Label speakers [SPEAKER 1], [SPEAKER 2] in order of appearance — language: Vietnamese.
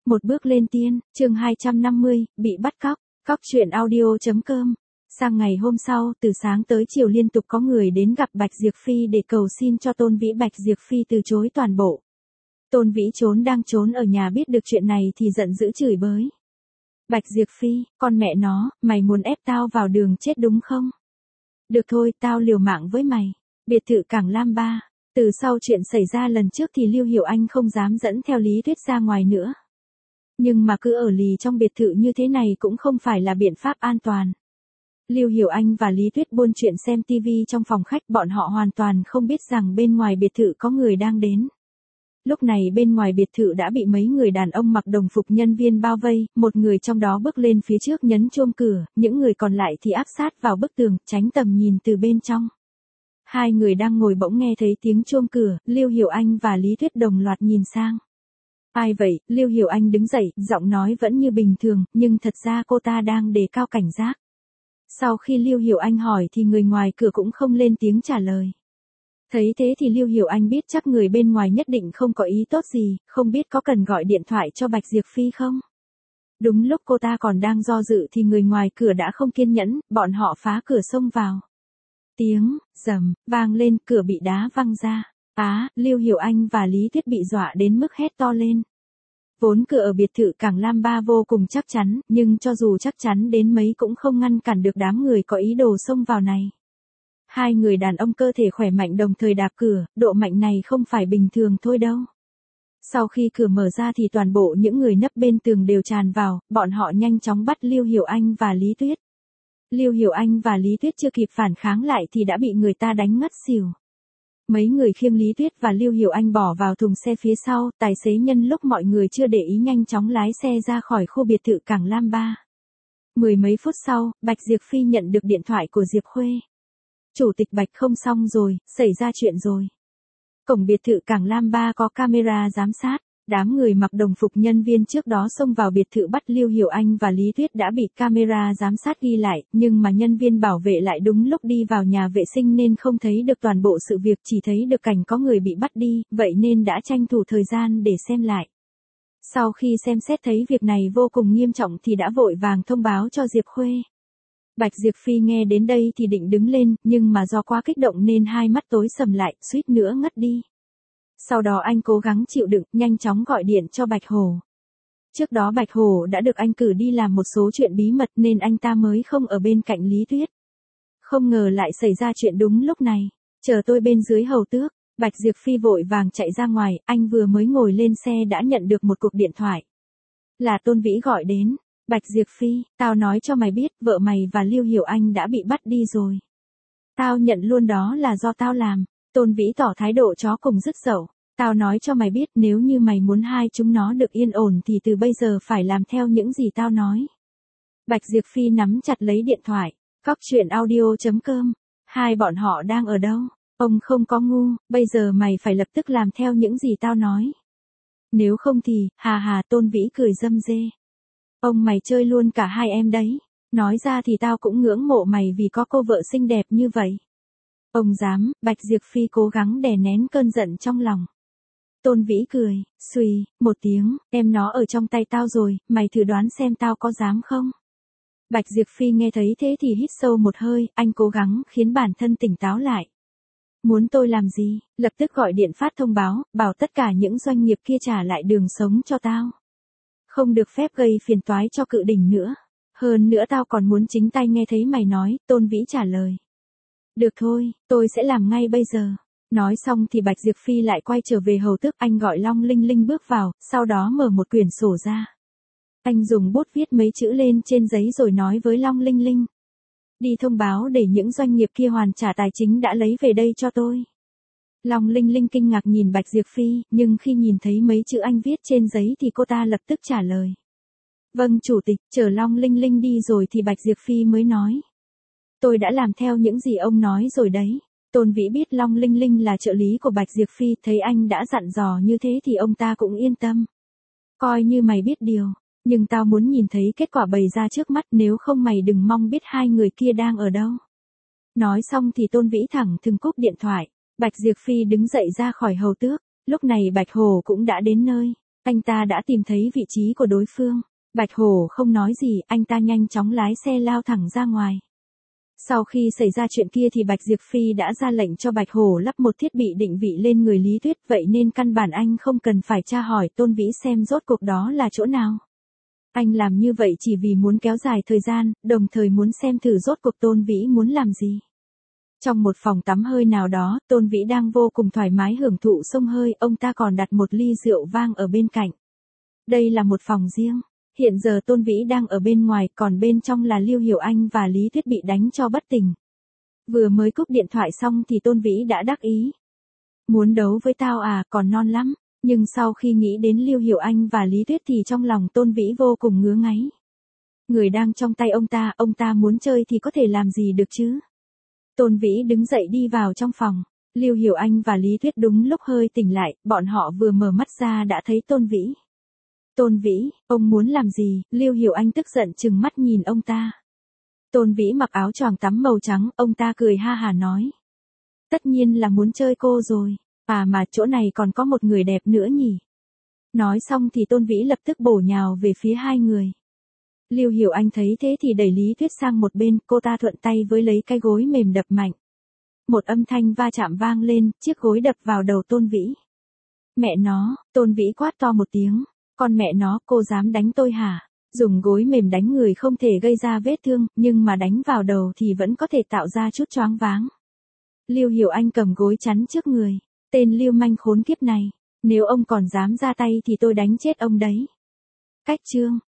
[SPEAKER 1] Một bước lên tiên, chương 250, bị bắt cóc. Cóc truyện audio.com. Sang ngày hôm sau, từ sáng tới chiều liên tục có người đến gặp Bạch Diệp Phi để cầu xin cho Tôn Vĩ. Bạch Diệp Phi từ chối toàn bộ. Tôn Vĩ đang trốn ở nhà biết được chuyện này thì giận dữ chửi bới. Bạch Diệp Phi, con mẹ nó, mày muốn ép tao vào đường chết đúng không? Được thôi, tao liều mạng với mày. Biệt thự Cảng Lam 3. Từ sau chuyện xảy ra lần trước thì Lưu Hiểu Anh không dám dẫn theo Lý Tuyết ra ngoài nữa. Nhưng mà cứ ở lì trong biệt thự như thế này cũng không phải là biện pháp an toàn. Lưu Hiểu Anh và Lý Tuyết buôn chuyện xem TV trong phòng khách, bọn họ hoàn toàn không biết rằng bên ngoài biệt thự có người đang đến. Lúc này bên ngoài biệt thự đã bị mấy người đàn ông mặc đồng phục nhân viên bao vây, một người trong đó bước lên phía trước nhấn chuông cửa, những người còn lại thì áp sát vào bức tường, tránh tầm nhìn từ bên trong. Hai người đang ngồi bỗng nghe thấy tiếng chuông cửa, Lưu Hiểu Anh và Lý Tuyết đồng loạt nhìn sang. Ai vậy? Lưu Hiểu Anh đứng dậy, giọng nói vẫn như bình thường, nhưng thật ra cô ta đang đề cao cảnh giác. Sau khi Lưu Hiểu Anh hỏi thì người ngoài cửa cũng không lên tiếng trả lời. Thấy thế thì Lưu Hiểu Anh biết chắc người bên ngoài nhất định không có ý tốt gì, không biết có cần gọi điện thoại cho Bạch Diệp Phi không? Đúng lúc cô ta còn đang do dự thì người ngoài cửa đã không kiên nhẫn, bọn họ phá cửa xông vào. Tiếng rầm vang lên, cửa bị đá văng ra. Lưu Hiểu Anh và Lý Tuyết bị dọa đến mức hét to lên. Vốn cửa ở biệt thự Cảng Lam 3 vô cùng chắc chắn, nhưng cho dù chắc chắn đến mấy cũng không ngăn cản được đám người có ý đồ xông vào này. Hai người đàn ông cơ thể khỏe mạnh đồng thời đạp cửa, độ mạnh này không phải bình thường thôi đâu. Sau khi cửa mở ra thì toàn bộ những người nấp bên tường đều tràn vào, bọn họ nhanh chóng bắt Lưu Hiểu Anh và Lý Tuyết. Lưu Hiểu Anh và Lý Tuyết chưa kịp phản kháng lại thì đã bị người ta đánh ngất xỉu. Mấy người khiêng Lý Tuyết và Lưu Hiểu Anh bỏ vào thùng xe phía sau, tài xế nhân lúc mọi người chưa để ý nhanh chóng lái xe ra khỏi khu biệt thự Cảng Lam 3. Mười mấy phút sau, Bạch Diệp Phi nhận được điện thoại của Diệp Khuê. Chủ tịch Bạch, không xong rồi, xảy ra chuyện rồi. Cổng biệt thự Cảng Lam 3 có camera giám sát. Đám người mặc đồng phục nhân viên trước đó xông vào biệt thự bắt Lưu Hiểu Anh và Lý Tuyết đã bị camera giám sát ghi lại, nhưng mà nhân viên bảo vệ lại đúng lúc đi vào nhà vệ sinh nên không thấy được toàn bộ sự việc, chỉ thấy được cảnh có người bị bắt đi, vậy nên đã tranh thủ thời gian để xem lại. Sau khi xem xét thấy việc này vô cùng nghiêm trọng thì đã vội vàng thông báo cho Diệp Khuê. Bạch Diệp Phi nghe đến đây thì định đứng lên, nhưng mà do quá kích động nên hai mắt tối sầm lại, suýt nữa ngất đi. Sau đó anh cố gắng chịu đựng, nhanh chóng gọi điện cho Bạch Hổ. Trước đó Bạch Hổ đã được anh cử đi làm một số chuyện bí mật nên anh ta mới không ở bên cạnh Lý Tuyết. Không ngờ lại xảy ra chuyện đúng lúc này. Chờ tôi bên dưới hầu tước. Bạch Diệp Phi vội vàng chạy ra ngoài, anh vừa mới ngồi lên xe đã nhận được một cuộc điện thoại. Là Tôn Vĩ gọi đến. Bạch Diệp Phi, tao nói cho mày biết, vợ mày và Lưu Hiểu Anh đã bị bắt đi rồi. Tao nhận luôn đó là do tao làm. Tôn Vĩ tỏ thái độ chó cùng dứt dậu. Tao nói cho mày biết, nếu như mày muốn hai chúng nó được yên ổn thì từ bây giờ phải làm theo những gì tao nói. Bạch Diệp Phi nắm chặt lấy điện thoại. Cóc truyện audio.com. Hai bọn họ đang ở đâu? Ông không có ngu, bây giờ mày phải lập tức làm theo những gì tao nói. Nếu không thì, Tôn Vĩ cười râm rê. Ông mày chơi luôn cả hai em đấy. Nói ra thì tao cũng ngưỡng mộ mày vì có cô vợ xinh đẹp như vậy. Ông dám, Bạch Diệp Phi cố gắng đè nén cơn giận trong lòng. Tôn Vĩ cười, xuy, một tiếng, em nó ở trong tay tao rồi, mày thử đoán xem tao có dám không? Bạch Diệp Phi nghe thấy thế thì hít sâu một hơi, anh cố gắng khiến bản thân tỉnh táo lại. Muốn tôi làm gì? Lập tức gọi điện phát thông báo, bảo tất cả những doanh nghiệp kia trả lại đường sống cho tao. Không được phép gây phiền toái cho cự đỉnh nữa. Hơn nữa tao còn muốn chính tay nghe thấy mày nói, Tôn Vĩ trả lời. Được thôi, tôi sẽ làm ngay bây giờ. Nói xong thì Bạch Diệp Phi lại quay trở về hầu tước, anh gọi Long Linh Linh bước vào, sau đó mở một quyển sổ ra. Anh dùng bút viết mấy chữ lên trên giấy rồi nói với Long Linh Linh. Đi thông báo để những doanh nghiệp kia hoàn trả tài chính đã lấy về đây cho tôi. Long Linh Linh kinh ngạc nhìn Bạch Diệp Phi, nhưng khi nhìn thấy mấy chữ anh viết trên giấy thì cô ta lập tức trả lời. Vâng chủ tịch, chờ Long Linh Linh đi rồi thì Bạch Diệp Phi mới nói. Tôi đã làm theo những gì ông nói rồi đấy. Tôn Vĩ biết Long Linh Linh là trợ lý của Bạch Diệp Phi, thấy anh đã dặn dò như thế thì ông ta cũng yên tâm. Coi như mày biết điều, nhưng tao muốn nhìn thấy kết quả bày ra trước mắt, nếu không mày đừng mong biết hai người kia đang ở đâu. Nói xong thì Tôn Vĩ thẳng thừng cúp điện thoại. Bạch Diệp Phi đứng dậy ra khỏi hầu tước. Lúc này Bạch Hổ cũng đã đến nơi. Anh ta đã tìm thấy vị trí của đối phương. Bạch Hổ không nói gì, anh ta nhanh chóng lái xe lao thẳng ra ngoài. Sau khi xảy ra chuyện kia thì Bạch Diệp Phi đã ra lệnh cho Bạch Hổ lắp một thiết bị định vị lên người Lý Tuyết, vậy nên căn bản anh không cần phải tra hỏi Tôn Vĩ xem rốt cuộc đó là chỗ nào. Anh làm như vậy chỉ vì muốn kéo dài thời gian, đồng thời muốn xem thử rốt cuộc Tôn Vĩ muốn làm gì. Trong một phòng tắm hơi nào đó, Tôn Vĩ đang vô cùng thoải mái hưởng thụ xông hơi, ông ta còn đặt một ly rượu vang ở bên cạnh. Đây là một phòng riêng. Hiện giờ Tôn Vĩ đang ở bên ngoài, còn bên trong là Lưu Hiểu Anh và Lý Tuyết bị đánh cho bất tỉnh. Vừa mới cúp điện thoại xong thì Tôn Vĩ đã đắc ý. Muốn đấu với tao à, còn non lắm. Nhưng sau khi nghĩ đến Lưu Hiểu Anh và Lý Tuyết thì trong lòng Tôn Vĩ vô cùng ngứa ngáy. Người đang trong tay ông ta muốn chơi thì có thể làm gì được chứ. Tôn Vĩ đứng dậy đi vào trong phòng. Lưu Hiểu Anh và Lý Tuyết đúng lúc hơi tỉnh lại, bọn họ vừa mở mắt ra đã thấy Tôn Vĩ. Tôn Vĩ, ông muốn làm gì? Lưu Hiểu Anh tức giận trừng mắt nhìn ông ta. Tôn Vĩ mặc áo choàng tắm màu trắng, ông ta cười ha hả nói. Tất nhiên là muốn chơi cô rồi, mà chỗ này còn có một người đẹp nữa nhỉ. Nói xong thì Tôn Vĩ lập tức bổ nhào về phía hai người. Lưu Hiểu Anh thấy thế thì đẩy Lý Tuyết sang một bên, cô ta thuận tay với lấy cái gối mềm đập mạnh. Một âm thanh va chạm vang lên, chiếc gối đập vào đầu Tôn Vĩ. Mẹ nó, Tôn Vĩ quát to một tiếng. Con mẹ nó, cô dám đánh tôi hả? Dùng gối mềm đánh người không thể gây ra vết thương, nhưng mà đánh vào đầu thì vẫn có thể tạo ra chút choáng váng. Lưu Hiểu Anh cầm gối chắn trước người. Tên lưu manh khốn kiếp này, nếu ông còn dám ra tay thì tôi đánh chết ông đấy. Cách chương